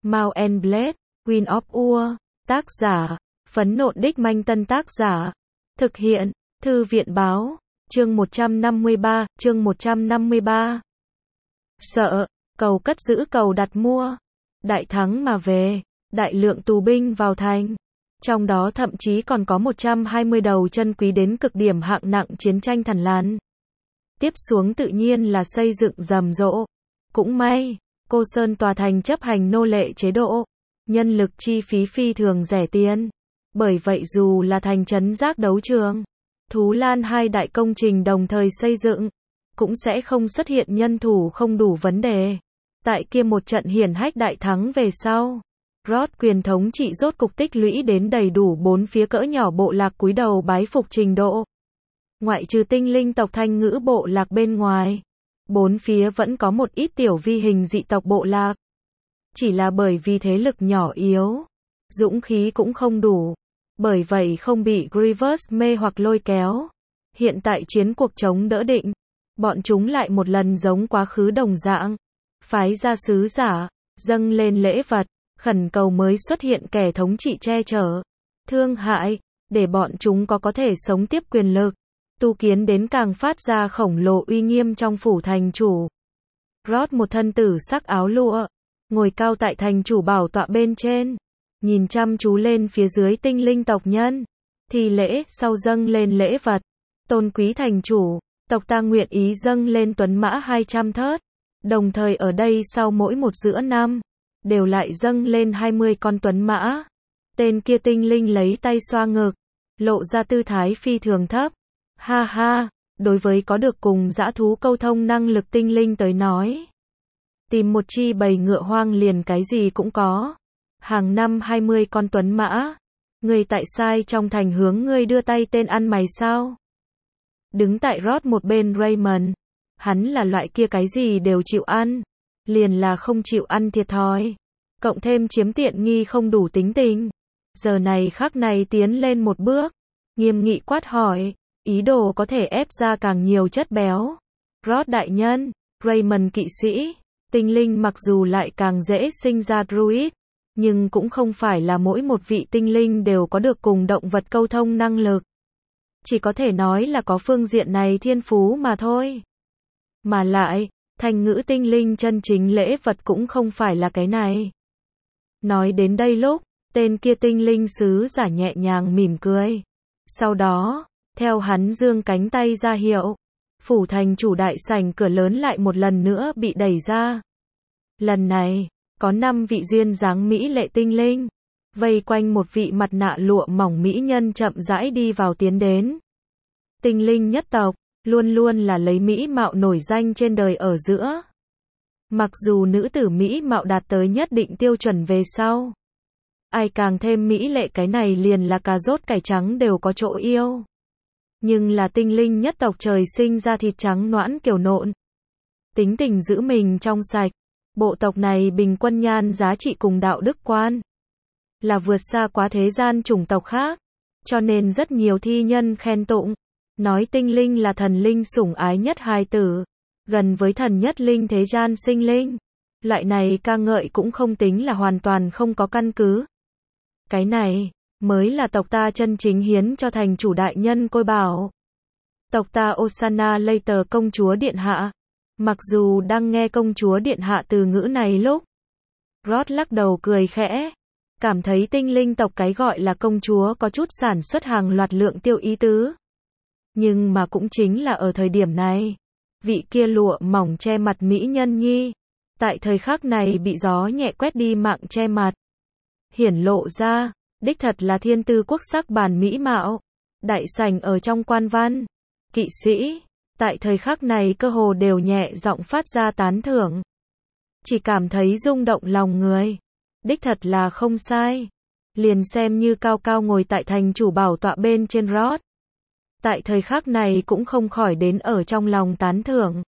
Mount and Blade, Queen of Ur, tác giả, Phấn Nộn Đích Manh Tân tác giả, thực hiện, Thư viện báo, chương 153, Sợ, cầu cất giữ cầu đặt mua, đại thắng mà về, đại lượng tù binh vào thành. Trong đó thậm chí còn có 120 đầu chân quý đến cực điểm hạng nặng chiến tranh thằn lằn. Tiếp xuống tự nhiên là xây dựng rầm rộ. Cũng may, Cô Sơn tòa thành chấp hành nô lệ chế độ, nhân lực chi phí phi thường rẻ tiền. Bởi vậy dù là thành trấn giác đấu trường, Thú Lan hai đại công trình đồng thời xây dựng, cũng sẽ không xuất hiện nhân thủ không đủ vấn đề. Tại kia một trận hiển hách đại thắng về sau, Rod quyền thống trị rốt cục tích lũy đến đầy đủ bốn phía cỡ nhỏ bộ lạc cúi đầu bái phục trình độ. Ngoại trừ tinh linh tộc Thanh ngữ bộ lạc bên ngoài, bốn phía vẫn có một ít tiểu vi hình dị tộc bộ lạc. Chỉ là bởi vì thế lực nhỏ yếu, dũng khí cũng không đủ, bởi vậy không bị Grievous mê hoặc lôi kéo. Hiện tại chiến cuộc chống đỡ định, bọn chúng lại một lần giống quá khứ đồng dạng, phái ra sứ giả, dâng lên lễ vật, khẩn cầu mới xuất hiện kẻ thống trị che chở, thương hại, để bọn chúng có thể sống tiếp quyền lực, tu kiến đến càng phát ra khổng lồ uy nghiêm trong phủ thành chủ. Rod một thân tử sắc áo lụa, ngồi cao tại thành chủ bảo tọa bên trên, nhìn chăm chú lên phía dưới tinh linh tộc nhân, thi lễ sau dâng lên lễ vật. Tôn quý thành chủ, tộc ta nguyện ý dâng lên tuấn mã 200 thớt, đồng thời ở đây sau mỗi một giữa năm, đều lại dâng lên 20 con tuấn mã. Tên kia tinh linh lấy tay xoa ngực, lộ ra tư thái phi thường thấp. Ha ha, đối với có được cùng dã thú câu thông năng lực tinh linh tới nói, tìm một chi bầy ngựa hoang liền cái gì cũng có. Hàng năm 20 con tuấn mã, người tại sai trong thành hướng ngươi đưa tay tên ăn mày sao? Đứng tại Rod một bên Raymond, hắn là loại kia cái gì đều chịu ăn, liền là không chịu ăn thiệt thòi, cộng thêm chiếm tiện nghi không đủ tính tình. Giờ này khắc này tiến lên một bước, nghiêm nghị quát hỏi, ý đồ có thể ép ra càng nhiều chất béo. Rod đại nhân, Raymond kỵ sĩ, tinh linh mặc dù lại càng dễ sinh ra druid, nhưng cũng không phải là mỗi một vị tinh linh đều có được cùng động vật câu thông năng lực. Chỉ có thể nói là có phương diện này thiên phú mà thôi. Mà lại, thành ngữ tinh linh chân chính lễ vật cũng không phải là cái này. Nói đến đây lúc, tên kia tinh linh sứ giả nhẹ nhàng mỉm cười. Sau đó, theo hắn giương cánh tay ra hiệu, phủ thành chủ đại sảnh cửa lớn lại một lần nữa bị đẩy ra. Lần này, có 5 vị duyên dáng mỹ lệ tinh linh, vây quanh một vị mặt nạ lụa mỏng mỹ nhân chậm rãi đi vào tiến đến. Tinh linh nhất tộc, luôn luôn là lấy mỹ mạo nổi danh trên đời ở giữa. Mặc dù nữ tử mỹ mạo đạt tới nhất định tiêu chuẩn về sau, ai càng thêm mỹ lệ cái này liền là cà rốt cải trắng đều có chỗ yêu. Nhưng là tinh linh nhất tộc trời sinh ra thịt trắng nõn kiểu nộn, tính tình giữ mình trong sạch. Bộ tộc này bình quân nhan giá trị cùng đạo đức quan là vượt xa quá thế gian chủng tộc khác, cho nên rất nhiều thi nhân khen tụng, nói tinh linh là thần linh sủng ái nhất hài tử, gần với thần nhất linh thế gian sinh linh. Loại này ca ngợi cũng không tính là hoàn toàn không có căn cứ. Cái này mới là tộc ta chân chính hiến cho thành chủ đại nhân côi bảo. Tộc ta Osana Later công chúa điện hạ. Mặc dù đang nghe công chúa điện hạ từ ngữ này lúc, Rod lắc đầu cười khẽ, cảm thấy tinh linh tộc cái gọi là công chúa có chút sản xuất hàng loạt lượng tiêu ý tứ. Nhưng mà cũng chính là ở thời điểm này, vị kia lụa mỏng che mặt mỹ nhân nhi, tại thời khắc này bị gió nhẹ quét đi mạng che mặt. Hiển lộ ra, đích thật là thiên tư quốc sắc bản mỹ mạo, đại sảnh ở trong quan văn, kỵ sĩ. Tại thời khắc này cơ hồ đều nhẹ giọng phát ra tán thưởng. Chỉ cảm thấy rung động lòng người. Đích thật là không sai. Liền xem như cao cao ngồi tại thành chủ bảo tọa bên trên Rod. Tại thời khắc này cũng không khỏi đến ở trong lòng tán thưởng.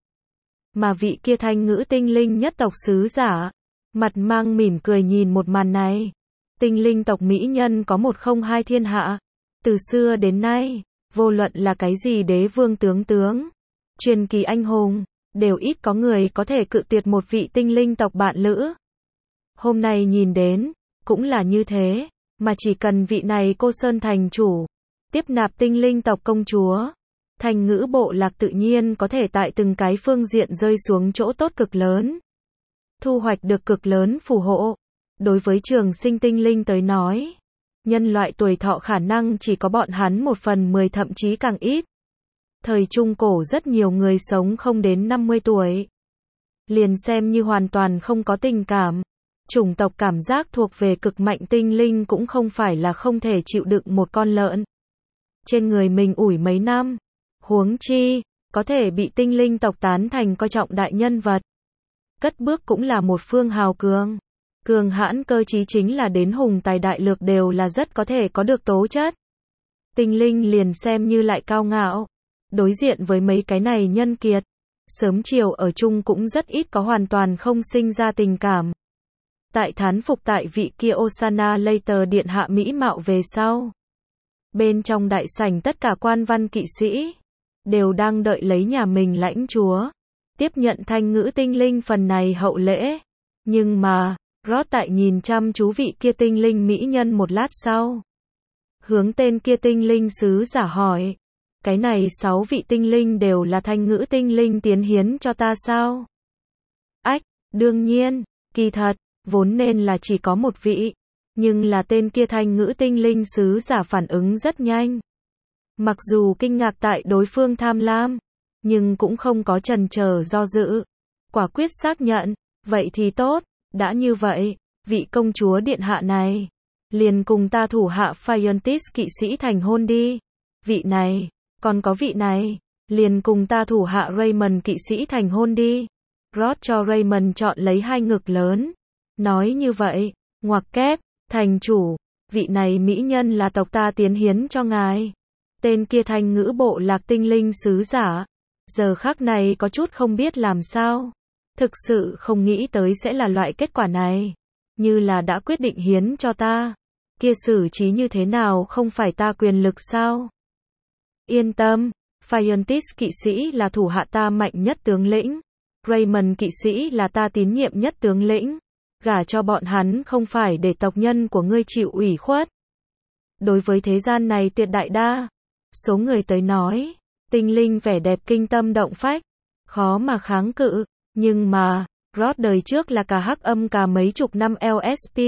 Mà vị kia thanh ngữ tinh linh nhất tộc sứ giả, mặt mang mỉm cười nhìn một màn này. Tinh linh tộc mỹ nhân có một không hai thiên hạ. Từ xưa đến nay, vô luận là cái gì đế vương tướng, truyền kỳ anh hùng, đều ít có người có thể cự tuyệt một vị tinh linh tộc bạn lữ. Hôm nay nhìn đến, cũng là như thế, mà chỉ cần vị này cô Sơn thành chủ, tiếp nạp tinh linh tộc công chúa, Thành Ngữ bộ lạc tự nhiên có thể tại từng cái phương diện rơi xuống chỗ tốt cực lớn. Thu hoạch được cực lớn phù hộ. Đối với trường sinh tinh linh tới nói, nhân loại tuổi thọ khả năng chỉ có bọn hắn 1/10 thậm chí càng ít. Thời Trung Cổ rất nhiều người sống không đến 50 tuổi. Liền xem như hoàn toàn không có tình cảm. Chủng tộc cảm giác thuộc về cực mạnh tinh linh cũng không phải là không thể chịu đựng một con lợn trên người mình ủi mấy năm. Huống chi, có thể bị tinh linh tộc tán thành coi trọng đại nhân vật. Cất bước cũng là một phương hào cường. Cường hãn cơ trí chính là đến hùng tài đại lược đều là rất có thể có được tố chất. Tinh linh liền xem như lại cao ngạo. Đối diện với mấy cái này nhân kiệt, sớm chiều ở chung cũng rất ít có hoàn toàn không sinh ra tình cảm. Tại thán phục tại vị kia Osana Later điện hạ mỹ mạo về sau. Bên trong đại sảnh tất cả quan văn kỵ sĩ đều đang đợi lấy nhà mình lãnh chúa tiếp nhận Thanh Ngữ tinh linh phần này hậu lễ. Nhưng mà, Rod tại nhìn chăm chú vị kia tinh linh mỹ nhân một lát sau, hướng tên kia tinh linh sứ giả hỏi, cái này 6 vị tinh linh đều là Thanh Ngữ tinh linh tiến hiến cho ta sao? Ách, đương nhiên, kỳ thật, vốn nên là chỉ có một vị, nhưng là tên kia Thanh Ngữ tinh linh sứ giả phản ứng rất nhanh. Mặc dù kinh ngạc tại đối phương tham lam, nhưng cũng không có chần chờ do dự. Quả quyết xác nhận, vậy thì tốt, đã như vậy, vị công chúa điện hạ này, liền cùng ta thủ hạ Phiontis kỵ sĩ thành hôn đi. Vị này, còn có vị này, liền cùng ta thủ hạ Raymond kỵ sĩ thành hôn đi. Rod cho Raymond chọn lấy hai ngực lớn. Nói như vậy, ngoặc kép, thành chủ, vị này mỹ nhân là tộc ta tiến hiến cho ngài. Tên kia Thanh Ngữ bộ lạc tinh linh sứ giả, giờ khắc này có chút không biết làm sao. Thực sự không nghĩ tới sẽ là loại kết quả này. Như là đã quyết định hiến cho ta. Kia xử trí như thế nào không phải ta quyền lực sao? Yên tâm, Phiontis kỵ sĩ là thủ hạ ta mạnh nhất tướng lĩnh. Raymond kỵ sĩ là ta tín nhiệm nhất tướng lĩnh. Gả cho bọn hắn không phải để tộc nhân của ngươi chịu ủy khuất. Đối với thế gian này tuyệt đại đa số người tới nói, tinh linh vẻ đẹp kinh tâm động phách, khó mà kháng cự, nhưng mà, Rod đời trước là cả hắc âm cả mấy chục năm LSP.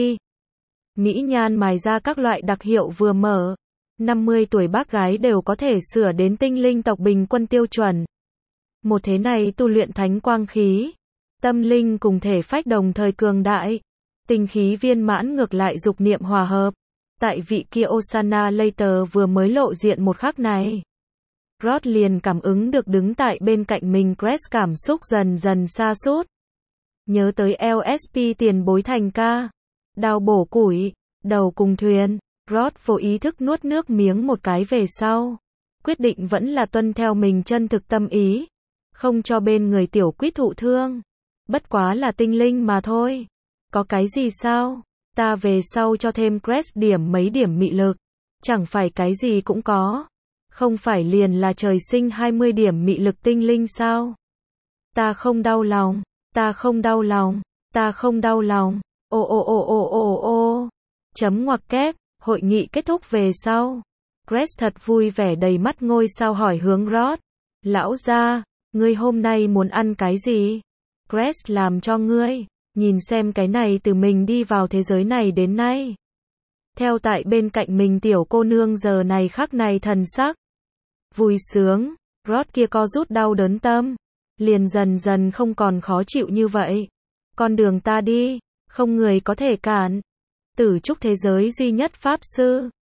Mỹ nhan mài ra các loại đặc hiệu vừa mở, 50 tuổi bác gái đều có thể sửa đến tinh linh tộc bình quân tiêu chuẩn. Một thế này tu luyện thánh quang khí, tâm linh cùng thể phách đồng thời cường đại, tinh khí viên mãn ngược lại dục niệm hòa hợp. Tại vị kia Osana Later vừa mới lộ diện một khắc này, Rod liền cảm ứng được đứng tại bên cạnh mình Crest cảm xúc dần dần sa sút. Nhớ tới LSP tiền bối thành ca, đao bổ củi, đầu cùng thuyền, Rod vô ý thức nuốt nước miếng một cái về sau. Quyết định vẫn là tuân theo mình chân thực tâm ý, không cho bên người tiểu quýt thụ thương. Bất quá là tinh linh mà thôi. Có cái gì sao? Ta về sau cho thêm Crest điểm mấy điểm mị lực. Chẳng phải cái gì cũng có. Không phải liền là trời sinh 20 điểm mị lực tinh linh sao? Ta không đau lòng. Ta không đau lòng. Ta không đau lòng. Ô ô ô ô ô ô. Chấm ngoặc kép. Hội nghị kết thúc về sau. Crest thật vui vẻ đầy mắt ngôi sao hỏi hướng Rod. Lão gia, ngươi hôm nay muốn ăn cái gì? Crest làm cho ngươi. Nhìn xem cái này từ mình đi vào thế giới này đến nay. Theo tại bên cạnh mình tiểu cô nương giờ này khắc này thần sắc. Vui sướng, Rod kia co rút đau đớn tâm. Liền dần dần không còn khó chịu như vậy. Con đường ta đi, không người có thể cản. Tử trúc thế giới duy nhất pháp sư.